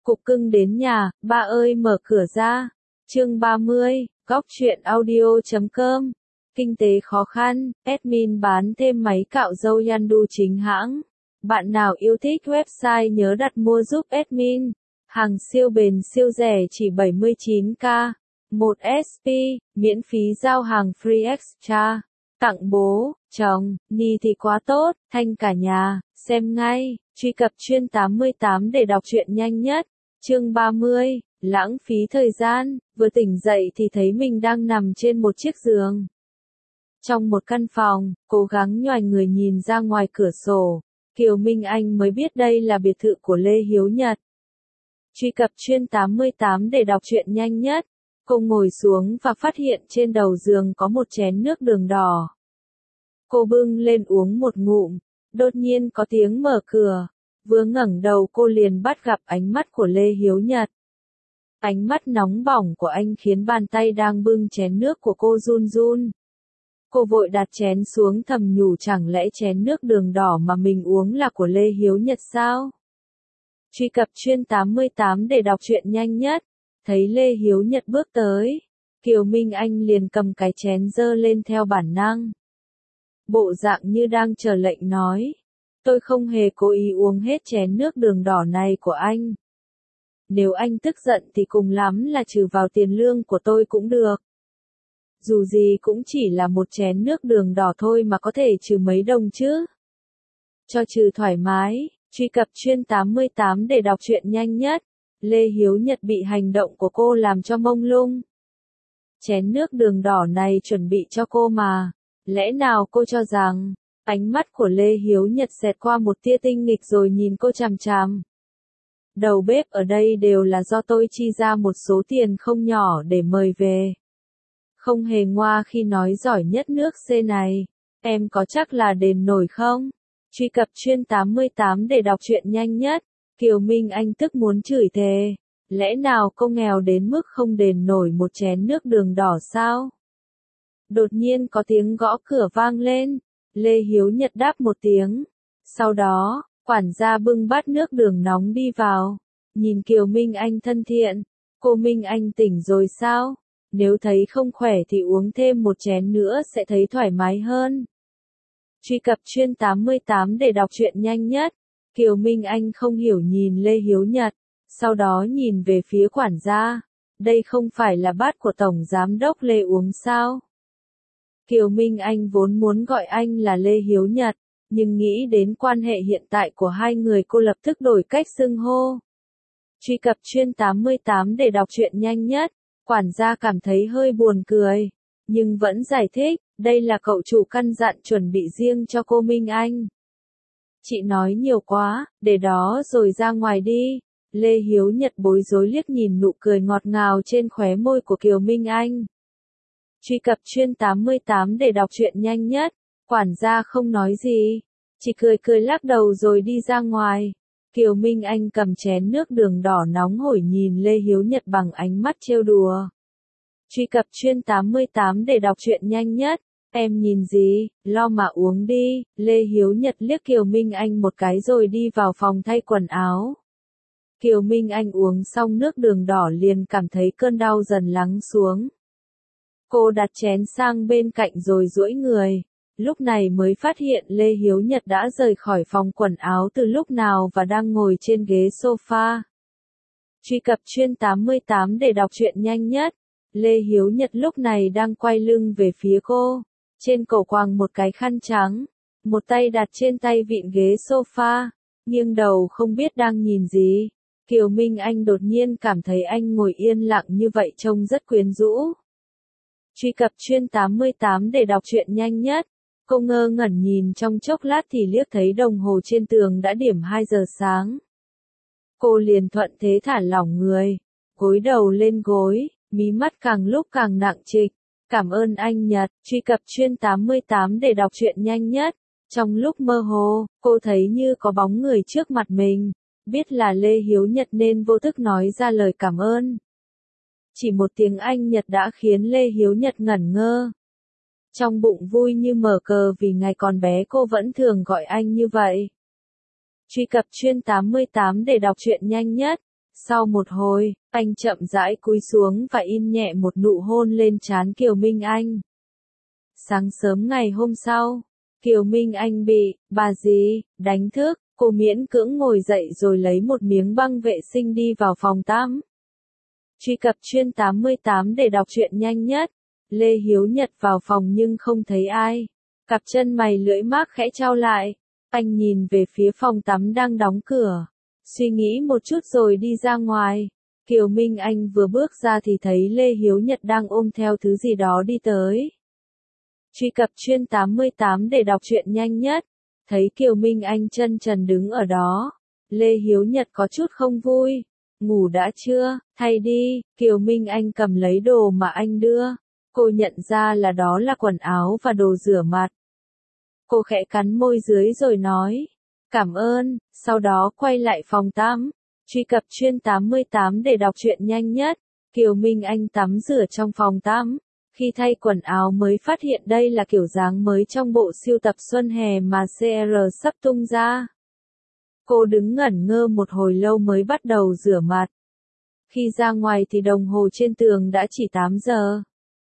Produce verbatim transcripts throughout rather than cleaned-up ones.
Cục cưng đến nhà, ba ơi mở cửa ra. Chương ba mươi, góc truyện audio chấm com. Kinh tế khó khăn, admin bán thêm máy cạo râu Yandu chính hãng. Bạn nào yêu thích website nhớ đặt mua giúp admin. Hàng siêu bền siêu rẻ chỉ bảy mươi chín k. một ét pê, miễn phí giao hàng free extra. Tặng bố, chồng, ni thì quá tốt, thanh cả nhà, xem ngay, truy cập chuyên tám mươi tám để đọc truyện nhanh nhất. Chương ba mươi, lãng phí thời gian, vừa tỉnh dậy thì thấy mình đang nằm trên một chiếc giường. Trong một căn phòng, cố gắng nhoài người nhìn ra ngoài cửa sổ, Kiều Minh Anh mới biết đây là biệt thự của Lê Hiếu Nhật. Truy cập chuyên tám mươi tám để đọc truyện nhanh nhất. Cô ngồi xuống và phát hiện trên đầu giường có một chén nước đường đỏ. Cô bưng lên uống một ngụm, đột nhiên có tiếng mở cửa. Vừa ngẩng đầu cô liền bắt gặp ánh mắt của Lê Hiếu Nhật. Ánh mắt nóng bỏng của anh khiến bàn tay đang bưng chén nước của cô run run. Cô vội đặt chén xuống thầm nhủ chẳng lẽ chén nước đường đỏ mà mình uống là của Lê Hiếu Nhật sao? Truy cập chuyên tám mươi tám để đọc truyện nhanh nhất. Thấy Lê Hiếu Nhật bước tới, Kiều Minh Anh liền cầm cái chén giơ lên theo bản năng. Bộ dạng như đang chờ lệnh nói. Tôi không hề cố ý uống hết chén nước đường đỏ này của anh. Nếu anh tức giận thì cùng lắm là trừ vào tiền lương của tôi cũng được. Dù gì cũng chỉ là một chén nước đường đỏ thôi mà có thể trừ mấy đồng chứ. Cho trừ thoải mái, truy cập chuyên tám mươi tám để đọc truyện nhanh nhất. Lê Hiếu Nhật bị hành động của cô làm cho mông lung. Chén nước đường đỏ này chuẩn bị cho cô mà. Lẽ nào cô cho rằng, ánh mắt của Lê Hiếu Nhật xẹt qua một tia tinh nghịch rồi nhìn cô chằm chằm. Đầu bếp ở đây đều là do tôi chi ra một số tiền không nhỏ để mời về. Không hề ngoa khi nói giỏi nhất nước C này. Em có chắc là đền nổi không? Truy cập chuyên tám mươi tám để đọc truyện nhanh nhất. Kiều Minh Anh tức muốn chửi thề. Lẽ nào cô nghèo đến mức không đền nổi một chén nước đường đỏ sao? Đột nhiên có tiếng gõ cửa vang lên. Lê Hiếu Nhật đáp một tiếng. Sau đó, quản gia bưng bát nước đường nóng đi vào. Nhìn Kiều Minh Anh thân thiện. Cô Minh Anh tỉnh rồi sao? Nếu thấy không khỏe thì uống thêm một chén nữa sẽ thấy thoải mái hơn. Truy cập chuyên tám mươi tám để đọc truyện nhanh nhất. Kiều Minh Anh không hiểu nhìn Lê Hiếu Nhật. Sau đó nhìn về phía quản gia. Đây không phải là bát của Tổng Giám đốc Lê uống sao? Kiều Minh Anh vốn muốn gọi anh là Lê Hiếu Nhật, nhưng nghĩ đến quan hệ hiện tại của hai người cô lập tức đổi cách xưng hô. Truy cập chuyên tám mươi tám để đọc truyện nhanh nhất. Quản gia cảm thấy hơi buồn cười, nhưng vẫn giải thích, đây là cậu chủ căn dặn chuẩn bị riêng cho cô Minh Anh. Chị nói nhiều quá, để đó rồi ra ngoài đi. Lê Hiếu Nhật bối rối liếc nhìn nụ cười ngọt ngào trên khóe môi của Kiều Minh Anh. Truy cập chuyên tám mươi tám để đọc truyện nhanh nhất. Quản gia không nói gì, chỉ cười cười lắc đầu rồi đi ra ngoài. Kiều Minh Anh cầm chén nước đường đỏ nóng hổi nhìn Lê Hiếu Nhật bằng ánh mắt trêu đùa. Truy cập chuyên tám mươi tám để đọc truyện nhanh nhất. Em nhìn gì, lo mà uống đi. Lê Hiếu Nhật liếc Kiều Minh Anh một cái rồi đi vào phòng thay quần áo. Kiều Minh Anh uống xong nước đường đỏ liền cảm thấy cơn đau dần lắng xuống. Cô đặt chén sang bên cạnh rồi duỗi người. Lúc này mới phát hiện Lê Hiếu Nhật đã rời khỏi phòng quần áo từ lúc nào và đang ngồi trên ghế sofa. Truy cập chuyên tám mươi tám để đọc truyện nhanh nhất. Lê Hiếu Nhật lúc này đang quay lưng về phía cô. Trên cổ quàng một cái khăn trắng. Một tay đặt trên tay vịn ghế sofa. Nghiêng đầu không biết đang nhìn gì. Kiều Minh Anh đột nhiên cảm thấy anh ngồi yên lặng như vậy trông rất quyến rũ. Truy cập chuyên tám mươi tám để đọc truyện nhanh nhất. Cô ngơ ngẩn nhìn trong chốc lát thì liếc thấy đồng hồ trên tường đã điểm hai giờ sáng. Cô liền thuận thế thả lỏng người, gối đầu lên gối, mí mắt càng lúc càng nặng trịch. Cảm ơn anh Nhật, truy cập chuyên tám mươi tám để đọc truyện nhanh nhất. Trong lúc mơ hồ, cô thấy như có bóng người trước mặt mình, biết là Lê Hiếu Nhật nên vô thức nói ra lời cảm ơn. Chỉ một tiếng Anh Nhật đã khiến Lê Hiếu Nhật ngẩn ngơ. Trong bụng vui như mở cờ vì ngày còn bé cô vẫn thường gọi anh như vậy. Truy cập chuyên tám mươi tám để đọc truyện nhanh nhất. Sau một hồi, anh chậm rãi cúi xuống và in nhẹ một nụ hôn lên trán Kiều Minh Anh. Sáng sớm ngày hôm sau, Kiều Minh Anh bị, bà dì, đánh thức, cô miễn cưỡng ngồi dậy rồi lấy một miếng băng vệ sinh đi vào phòng tắm. Truy cập chuyên tám mươi tám để đọc truyện nhanh nhất. Lê Hiếu Nhật vào phòng nhưng không thấy ai. Cặp chân mày lưỡi mác khẽ chau lại. Anh nhìn về phía phòng tắm đang đóng cửa. Suy nghĩ một chút rồi đi ra ngoài. Kiều Minh Anh vừa bước ra thì thấy Lê Hiếu Nhật đang ôm theo thứ gì đó đi tới. Truy cập chuyên tám mươi tám để đọc truyện nhanh nhất. Thấy Kiều Minh Anh chân trần đứng ở đó. Lê Hiếu Nhật có chút không vui. Ngủ đã chưa, thay đi. Kiều Minh Anh cầm lấy đồ mà anh đưa. Cô nhận ra là đó là quần áo và đồ rửa mặt. Cô khẽ cắn môi dưới rồi nói. Cảm ơn, sau đó quay lại phòng tắm. Truy cập chuyên tám mươi tám để đọc truyện nhanh nhất. Kiều Minh Anh tắm rửa trong phòng tắm. Khi thay quần áo mới phát hiện đây là kiểu dáng mới trong bộ sưu tập xuân hè mà xê rờ sắp tung ra. Cô đứng ngẩn ngơ một hồi lâu mới bắt đầu rửa mặt. Khi ra ngoài thì đồng hồ trên tường đã chỉ tám giờ.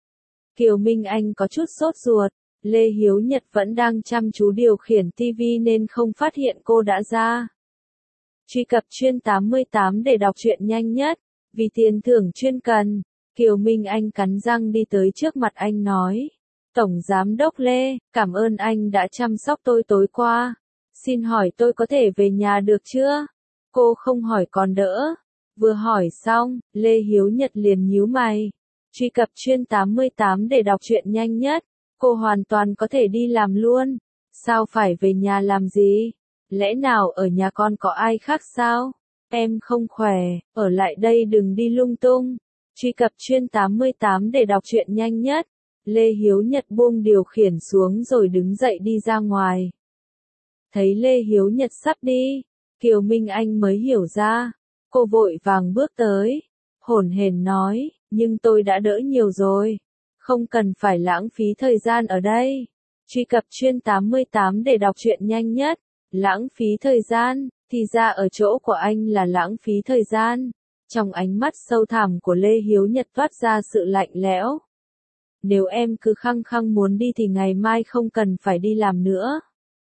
Kiều Minh Anh có chút sốt ruột. Lê Hiếu Nhật vẫn đang chăm chú điều khiển tivi nên không phát hiện cô đã ra. Truy cập chuyên tám mươi tám để đọc truyện nhanh nhất. Vì tiền thưởng chuyên cần. Kiều Minh Anh cắn răng đi tới trước mặt anh nói. Tổng Giám đốc Lê, cảm ơn anh đã chăm sóc tôi tối qua. Xin hỏi tôi có thể về nhà được chưa? Cô không hỏi còn đỡ. Vừa hỏi xong, Lê Hiếu Nhật liền nhíu mày. Truy cập chuyên tám mươi tám để đọc truyện nhanh nhất. Cô hoàn toàn có thể đi làm luôn. Sao phải về nhà làm gì? Lẽ nào ở nhà con có ai khác sao? Em không khỏe, ở lại đây đừng đi lung tung. Truy cập chuyên tám mươi tám để đọc truyện nhanh nhất. Lê Hiếu Nhật buông điều khiển xuống rồi đứng dậy đi ra ngoài. Thấy Lê Hiếu Nhật sắp đi, Kiều Minh Anh mới hiểu ra. Cô vội vàng bước tới. Hổn hển nói, nhưng tôi đã đỡ nhiều rồi. Không cần phải lãng phí thời gian ở đây. Truy cập chuyên tám mươi tám để đọc truyện nhanh nhất. Lãng phí thời gian, thì ra ở chỗ của anh là lãng phí thời gian. Trong ánh mắt sâu thẳm của Lê Hiếu Nhật toát ra sự lạnh lẽo. Nếu em cứ khăng khăng muốn đi thì ngày mai không cần phải đi làm nữa.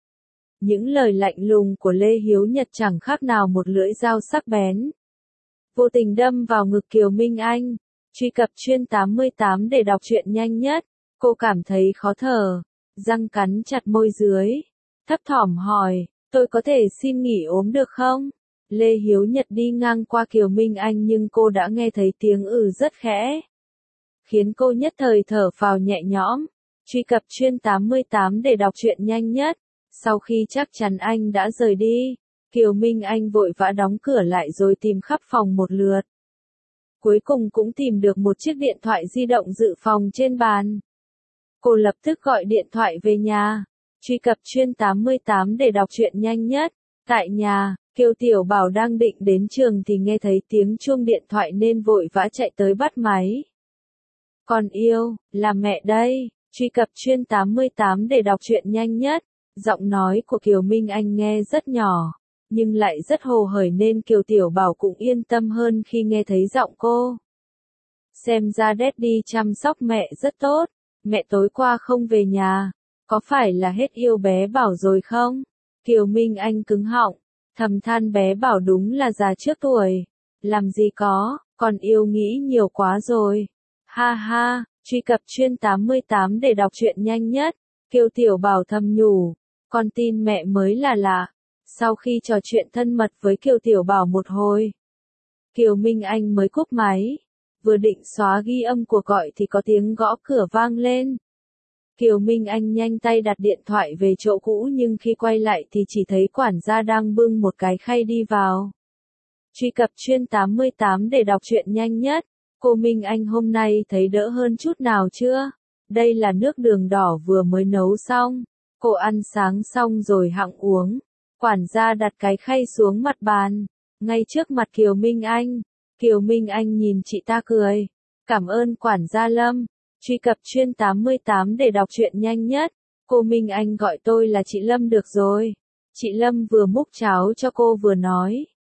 Những lời lạnh lùng của Lê Hiếu Nhật chẳng khác nào một lưỡi dao sắc bén. Vô tình đâm vào ngực Kiều Minh Anh. Truy cập chuyên tám mươi tám để đọc truyện nhanh nhất. Cô cảm thấy khó thở. Răng cắn chặt môi dưới. Thấp thỏm hỏi, tôi có thể xin nghỉ ốm được không? Lê Hiếu Nhật đi ngang qua Kiều Minh Anh nhưng cô đã nghe thấy tiếng ừ rất khẽ. Khiến cô nhất thời thở phào nhẹ nhõm. Truy cập chuyên tám mươi tám để đọc truyện nhanh nhất. Sau khi chắc chắn anh đã rời đi, Kiều Minh Anh vội vã đóng cửa lại rồi tìm khắp phòng một lượt. Cuối cùng cũng tìm được một chiếc điện thoại di động dự phòng trên bàn. Cô lập tức gọi điện thoại về nhà. Truy cập chuyên tám mươi tám để đọc truyện nhanh nhất. Tại nhà, Kiều Tiểu Bảo đang định đến trường thì nghe thấy tiếng chuông điện thoại nên vội vã chạy tới bắt máy. Con yêu, là mẹ đây. Truy cập chuyên tám mươi tám để đọc truyện nhanh nhất. Giọng nói của Kiều Minh Anh nghe rất nhỏ, nhưng lại rất hồ hởi nên Kiều Tiểu Bảo cũng yên tâm hơn khi nghe thấy giọng cô. Xem ra Daddy chăm sóc mẹ rất tốt. Mẹ tối qua không về nhà, có phải là hết yêu bé Bảo rồi không? Kiều Minh Anh cứng họng, thầm than bé Bảo đúng là già trước tuổi. Làm gì có, còn yêu nghĩ nhiều quá rồi. Ha ha, truy cập chuyên tám mươi tám để đọc truyện nhanh nhất. Kiều Tiểu Bảo thầm nhủ, con tin mẹ mới là lạ. Sau khi trò chuyện thân mật với Kiều Tiểu Bảo một hồi, Kiều Minh Anh mới cúp máy. Vừa định xóa ghi âm cuộc gọi thì có tiếng gõ cửa vang lên. Kiều Minh Anh nhanh tay đặt điện thoại về chỗ cũ nhưng khi quay lại thì chỉ thấy quản gia đang bưng một cái khay đi vào. Truy cập chuyên tám mươi tám để đọc truyện nhanh nhất. Cô Minh Anh hôm nay thấy đỡ hơn chút nào chưa? Đây là nước đường đỏ vừa mới nấu xong. Cô ăn sáng xong rồi hẵng uống. Quản gia đặt cái khay xuống mặt bàn, ngay trước mặt Kiều Minh Anh. Kiều Minh Anh nhìn chị ta cười. Cảm ơn quản gia Lâm. Truy cập chuyên tám mươi tám để đọc truyện nhanh nhất. Cô Minh Anh gọi tôi là chị Lâm được rồi. Chị Lâm vừa múc cháo cho cô vừa nói.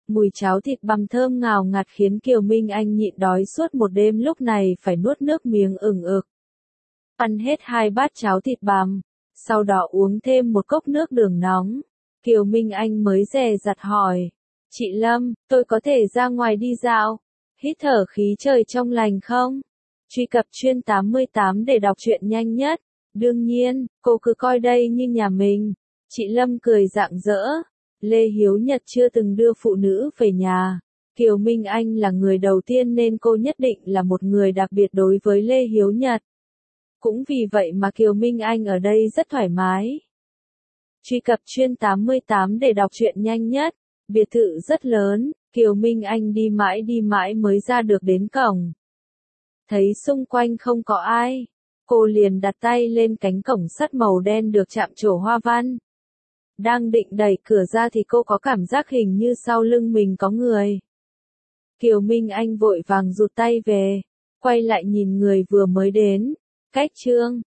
Mùi cháo thịt bằm thơm ngào ngạt khiến Kiều Minh Anh nhịn đói suốt một đêm, lúc này phải nuốt nước miếng ừng ực. Ăn hết hai bát cháo thịt bằm, sau đó uống thêm một cốc nước đường nóng. Kiều Minh Anh mới dè dặt hỏi, chị Lâm, tôi có thể ra ngoài đi dạo, hít thở khí trời trong lành không? Truy cập chuyên tám mươi tám để đọc truyện nhanh nhất. Đương nhiên, cô cứ coi đây như nhà mình. Chị Lâm cười rạng rỡ. Lê Hiếu Nhật chưa từng đưa phụ nữ về nhà. Kiều Minh Anh là người đầu tiên nên cô nhất định là một người đặc biệt đối với Lê Hiếu Nhật. Cũng vì vậy mà Kiều Minh Anh ở đây rất thoải mái. Truy cập chuyên tám mươi tám để đọc truyện nhanh nhất. Biệt thự rất lớn, Kiều Minh Anh đi mãi đi mãi mới ra được đến cổng. Thấy xung quanh không có ai, cô liền đặt tay lên cánh cổng sắt màu đen được chạm trổ hoa văn. Đang định đẩy cửa ra thì cô có cảm giác hình như sau lưng mình có người. Kiều Minh Anh vội vàng rụt tay về, quay lại nhìn người vừa mới đến. Cách Trương,